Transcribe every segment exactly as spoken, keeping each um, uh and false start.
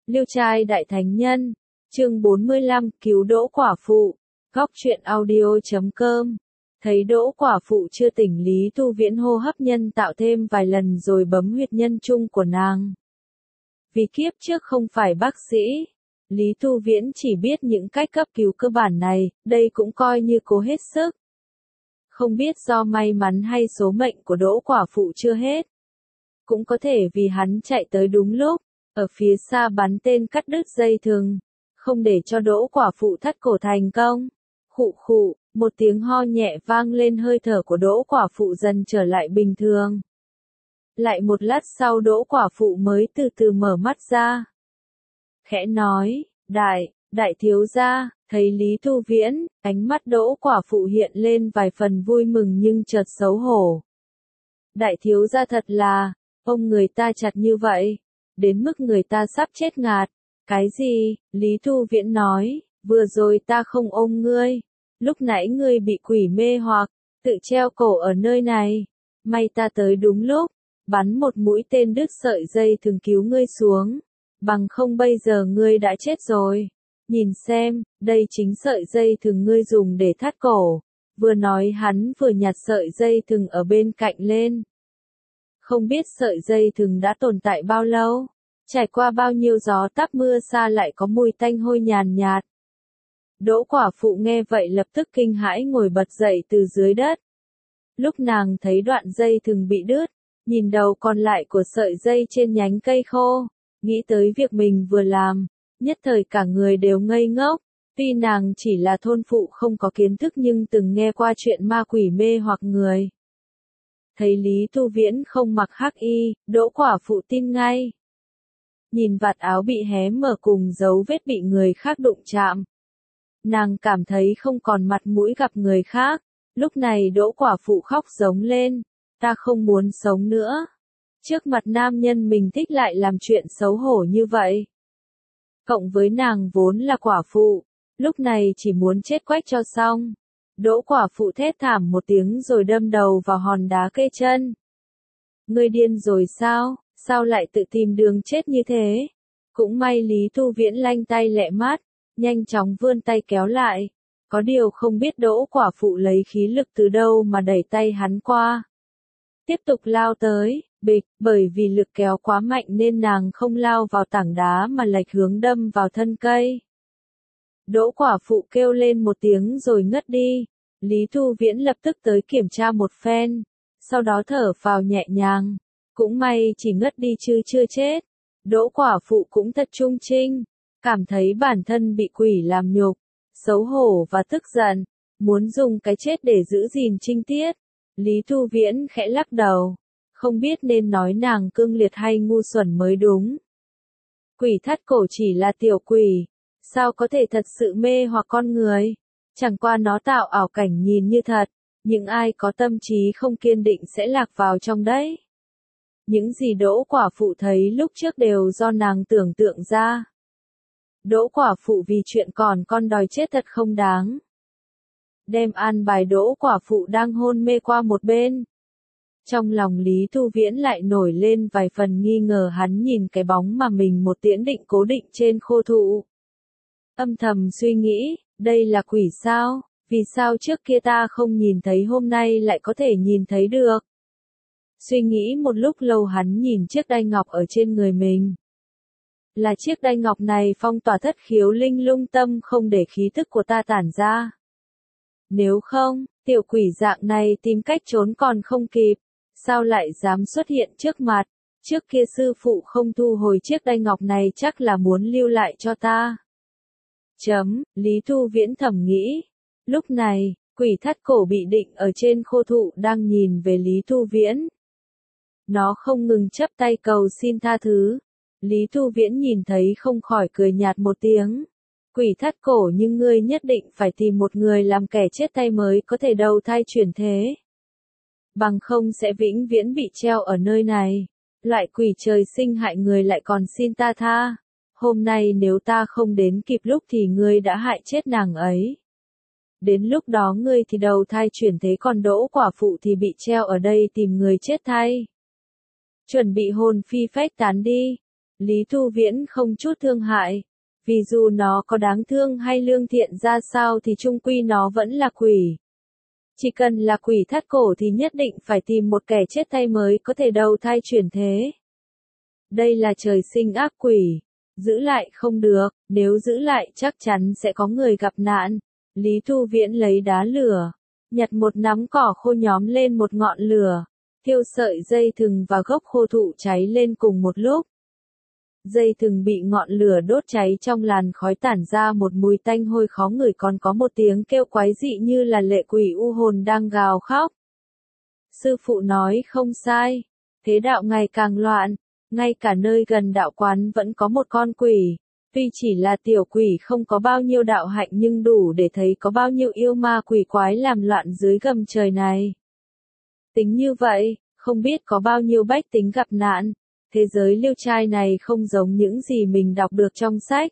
Liêu trai đại thánh nhân, chương bốn mươi lăm, cứu Đỗ quả phụ, góc truyện audio chấm com. Thấy Đỗ quả phụ chưa tỉnh, Lý Thu Viễn hô hấp nhân tạo thêm vài lần rồi bấm huyệt nhân trung của nàng. Vì kiếp trước không phải bác sĩ, Lý Thu Viễn chỉ biết những cách cấp cứu cơ bản này, đây cũng coi như cố hết sức. Không biết do may mắn hay số mệnh của Đỗ quả phụ chưa hết. Cũng có thể vì hắn chạy tới đúng lúc, ở phía xa bắn tên cắt đứt dây thừng, không để cho Đỗ quả phụ thắt cổ thành công. Khụ khụ, một tiếng ho nhẹ vang lên, hơi thở của Đỗ quả phụ dần trở lại bình thường. Lại một lát sau Đỗ quả phụ mới từ từ mở mắt ra. Khẽ nói, đại, đại thiếu gia. Thấy Lý Thu Viễn, ánh mắt Đỗ quả phụ hiện lên vài phần vui mừng nhưng chợt xấu hổ. Đại thiếu gia thật là, ôm người ta chặt như vậy, đến mức người ta sắp chết ngạt. Cái gì? Lý Thu Viễn nói, vừa rồi ta không ôm ngươi, lúc nãy ngươi bị quỷ mê hoặc, tự treo cổ ở nơi này. May ta tới đúng lúc, bắn một mũi tên đứt sợi dây thừng cứu ngươi xuống, bằng không bây giờ ngươi đã chết rồi. Nhìn xem, đây chính sợi dây thừng ngươi dùng để thắt cổ. Vừa nói hắn vừa nhặt sợi dây thừng ở bên cạnh lên. Không biết sợi dây thừng đã tồn tại bao lâu, trải qua bao nhiêu gió táp mưa xa lại có mùi tanh hôi nhàn nhạt. Đỗ quả phụ nghe vậy lập tức kinh hãi ngồi bật dậy từ dưới đất. Lúc nàng thấy đoạn dây thừng bị đứt, nhìn đầu còn lại của sợi dây trên nhánh cây khô, nghĩ tới việc mình vừa làm. Nhất thời cả người đều ngây ngốc, tuy nàng chỉ là thôn phụ không có kiến thức nhưng từng nghe qua chuyện ma quỷ mê hoặc người. Thấy Lý Thu Viễn không mặc hắc y, Đỗ quả phụ tin ngay. Nhìn vạt áo bị hé mở cùng dấu vết bị người khác đụng chạm. Nàng cảm thấy không còn mặt mũi gặp người khác, lúc này Đỗ quả phụ khóc giống lên, ta không muốn sống nữa. Trước mặt nam nhân mình thích lại làm chuyện xấu hổ như vậy. Cộng với nàng vốn là quả phụ, lúc này chỉ muốn chết quách cho xong. Đỗ quả phụ thét thảm một tiếng rồi đâm đầu vào hòn đá kê chân. Ngươi điên rồi sao, sao lại tự tìm đường chết như thế? Cũng may Lý Thu Viễn lanh tay lẹ mắt, nhanh chóng vươn tay kéo lại. Có điều không biết Đỗ quả phụ lấy khí lực từ đâu mà đẩy tay hắn qua. Tiếp tục lao tới. Bịch, bởi vì lực kéo quá mạnh nên nàng không lao vào tảng đá mà lệch hướng đâm vào thân cây. Đỗ quả phụ kêu lên một tiếng rồi ngất đi. Lý Thu Viễn lập tức tới kiểm tra một phen, sau đó thở phào nhẹ nhàng. Cũng may chỉ ngất đi chứ chưa chết. Đỗ quả phụ cũng thật trung trinh, cảm thấy bản thân bị quỷ làm nhục, xấu hổ và tức giận, muốn dùng cái chết để giữ gìn trinh tiết. Lý Thu Viễn khẽ lắc đầu. Không biết nên nói nàng cương liệt hay ngu xuẩn mới đúng. Quỷ thắt cổ chỉ là tiểu quỷ, sao có thể thật sự mê hoặc con người? Chẳng qua nó tạo ảo cảnh nhìn như thật, những ai có tâm trí không kiên định sẽ lạc vào trong đấy. Những gì Đỗ quả phụ thấy lúc trước đều do nàng tưởng tượng ra. Đỗ quả phụ vì chuyện còn con đòi chết thật không đáng. Đem an bài Đỗ quả phụ đang hôn mê qua một bên. Trong lòng Lý Thu Viễn lại nổi lên vài phần nghi ngờ, hắn nhìn cái bóng mà mình một tiễn định cố định trên khô thụ. Âm thầm suy nghĩ, đây là quỷ sao, vì sao trước kia ta không nhìn thấy hôm nay lại có thể nhìn thấy được. Suy nghĩ một lúc lâu hắn nhìn chiếc đai ngọc ở trên người mình. Là chiếc đai ngọc này phong tỏa thất khiếu linh lung tâm không để khí thức của ta tản ra. Nếu không, tiểu quỷ dạng này tìm cách trốn còn không kịp. Sao lại dám xuất hiện trước mặt? Trước kia sư phụ không thu hồi chiếc đai ngọc này chắc là muốn lưu lại cho ta. Chấm, Lý Thu Viễn thầm nghĩ. Lúc này, quỷ thắt cổ bị định ở trên khô thụ đang nhìn về Lý Thu Viễn. Nó không ngừng chắp tay cầu xin tha thứ. Lý Thu Viễn nhìn thấy không khỏi cười nhạt một tiếng. Quỷ thắt cổ nhưng ngươi nhất định phải tìm một người làm kẻ chết tay mới có thể đầu thai chuyển thế. Bằng không sẽ vĩnh viễn bị treo ở nơi này. Loại quỷ trời sinh hại người lại còn xin ta tha. Hôm nay nếu ta không đến kịp lúc thì ngươi đã hại chết nàng ấy. Đến lúc đó ngươi thì đầu thai chuyển thế, còn Đỗ quả phụ thì bị treo ở đây tìm người chết thay. Chuẩn bị hồn phi phách tán đi. Lý Thu Viễn không chút thương hại. Vì dù nó có đáng thương hay lương thiện ra sao thì chung quy nó vẫn là quỷ. Chỉ cần là quỷ thắt cổ thì nhất định phải tìm một kẻ chết thay mới có thể đầu thai chuyển thế. Đây là trời sinh ác quỷ. Giữ lại không được, nếu giữ lại chắc chắn sẽ có người gặp nạn. Lý Thu Viễn lấy đá lửa, nhặt một nắm cỏ khô nhóm lên một ngọn lửa, thiêu sợi dây thừng và gốc khô thụ cháy lên cùng một lúc. Dây thừng bị ngọn lửa đốt cháy trong làn khói tản ra một mùi tanh hôi khó ngửi, còn có một tiếng kêu quái dị như là lệ quỷ u hồn đang gào khóc. Sư phụ nói không sai, thế đạo ngày càng loạn, ngay cả nơi gần đạo quán vẫn có một con quỷ. Tuy chỉ là tiểu quỷ không có bao nhiêu đạo hạnh nhưng đủ để thấy có bao nhiêu yêu ma quỷ quái làm loạn dưới gầm trời này. Tính như vậy, không biết có bao nhiêu bách tính gặp nạn. Thế giới liêu trai này không giống những gì mình đọc được trong sách.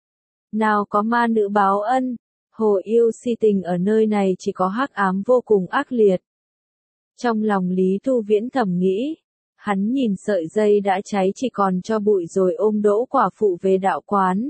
Nào có ma nữ báo ân, hồ yêu si tình, ở nơi này chỉ có hắc ám vô cùng ác liệt. Trong lòng Lý Thu Viễn thầm nghĩ, hắn nhìn sợi dây đã cháy chỉ còn cho bụi rồi ôm Đỗ Quả Phụ về đạo quán.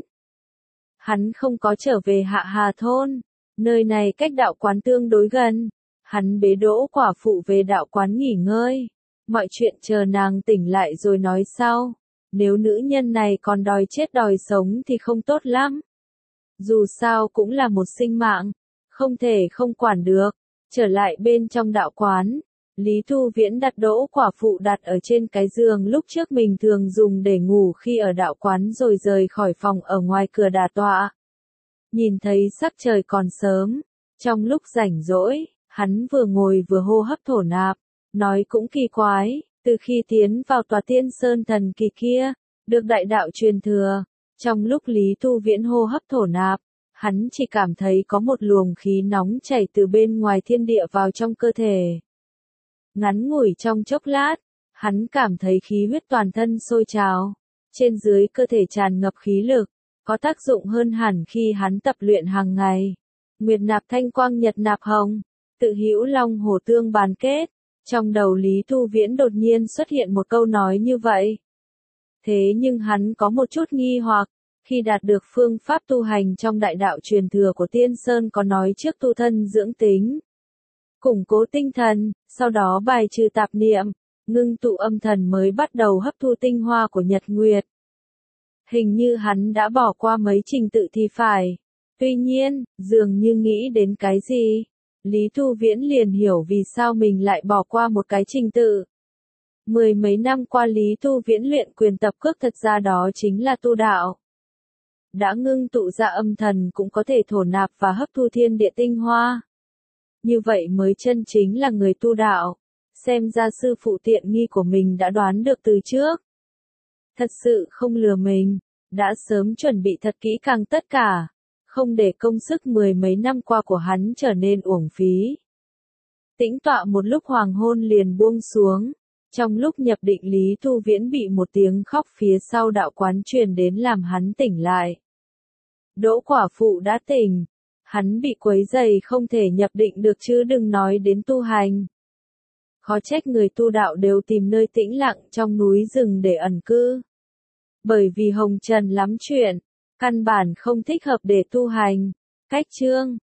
Hắn không có trở về Hạ Hà thôn, nơi này cách đạo quán tương đối gần. Hắn bế Đỗ Quả Phụ về đạo quán nghỉ ngơi. Mọi chuyện chờ nàng tỉnh lại rồi nói sau. Nếu nữ nhân này còn đòi chết đòi sống thì không tốt lắm. Dù sao cũng là một sinh mạng, không thể không quản được. Trở lại bên trong đạo quán, Lý Thu Viễn đặt Đỗ Quả Phụ đặt ở trên cái giường lúc trước mình thường dùng để ngủ khi ở đạo quán rồi rời khỏi phòng ở ngoài cửa đà tọa. Nhìn thấy sắc trời còn sớm, trong lúc rảnh rỗi, hắn vừa ngồi vừa hô hấp thổ nạp. Nói cũng kỳ quái, từ khi tiến vào tòa Tiên Sơn thần kỳ kia, được đại đạo truyền thừa, trong lúc Lý Thu Viễn hô hấp thổ nạp, hắn chỉ cảm thấy có một luồng khí nóng chảy từ bên ngoài thiên địa vào trong cơ thể. Ngắn ngủi trong chốc lát, hắn cảm thấy khí huyết toàn thân sôi trào, trên dưới cơ thể tràn ngập khí lực, có tác dụng hơn hẳn khi hắn tập luyện hàng ngày. Nguyệt nạp thanh quang nhật nạp hồng, tự hữu long hồ tương bàn kết. Trong đầu Lý Thu Viễn đột nhiên xuất hiện một câu nói như vậy. Thế nhưng hắn có một chút nghi hoặc, khi đạt được phương pháp tu hành trong đại đạo truyền thừa của Tiên Sơn có nói trước tu thân dưỡng tính, củng cố tinh thần, sau đó bài trừ tạp niệm, ngưng tụ âm thần mới bắt đầu hấp thu tinh hoa của nhật nguyệt. Hình như hắn đã bỏ qua mấy trình tự thì phải. Tuy nhiên, dường như nghĩ đến cái gì, Lý Thu Viễn liền hiểu vì sao mình lại bỏ qua một cái trình tự. Mười mấy năm qua Lý Thu Viễn luyện quyền tập cước thật ra đó chính là tu đạo. Đã ngưng tụ ra âm thần cũng có thể thổ nạp và hấp thu thiên địa tinh hoa. Như vậy mới chân chính là người tu đạo. Xem ra sư phụ tiện nghi của mình đã đoán được từ trước. Thật sự không lừa mình, đã sớm chuẩn bị thật kỹ càng tất cả. Không để công sức mười mấy năm qua của hắn trở nên uổng phí. Tĩnh tọa một lúc hoàng hôn liền buông xuống. Trong lúc nhập định Lý Thu Viễn bị một tiếng khóc phía sau đạo quán truyền đến làm hắn tỉnh lại. Đỗ Quả Phụ đã tỉnh. Hắn bị quấy rầy không thể nhập định được chứ đừng nói đến tu hành. Khó trách người tu đạo đều tìm nơi tĩnh lặng trong núi rừng để ẩn cư. Bởi vì hồng trần lắm chuyện. Căn bản không thích hợp để tu hành. Cách chương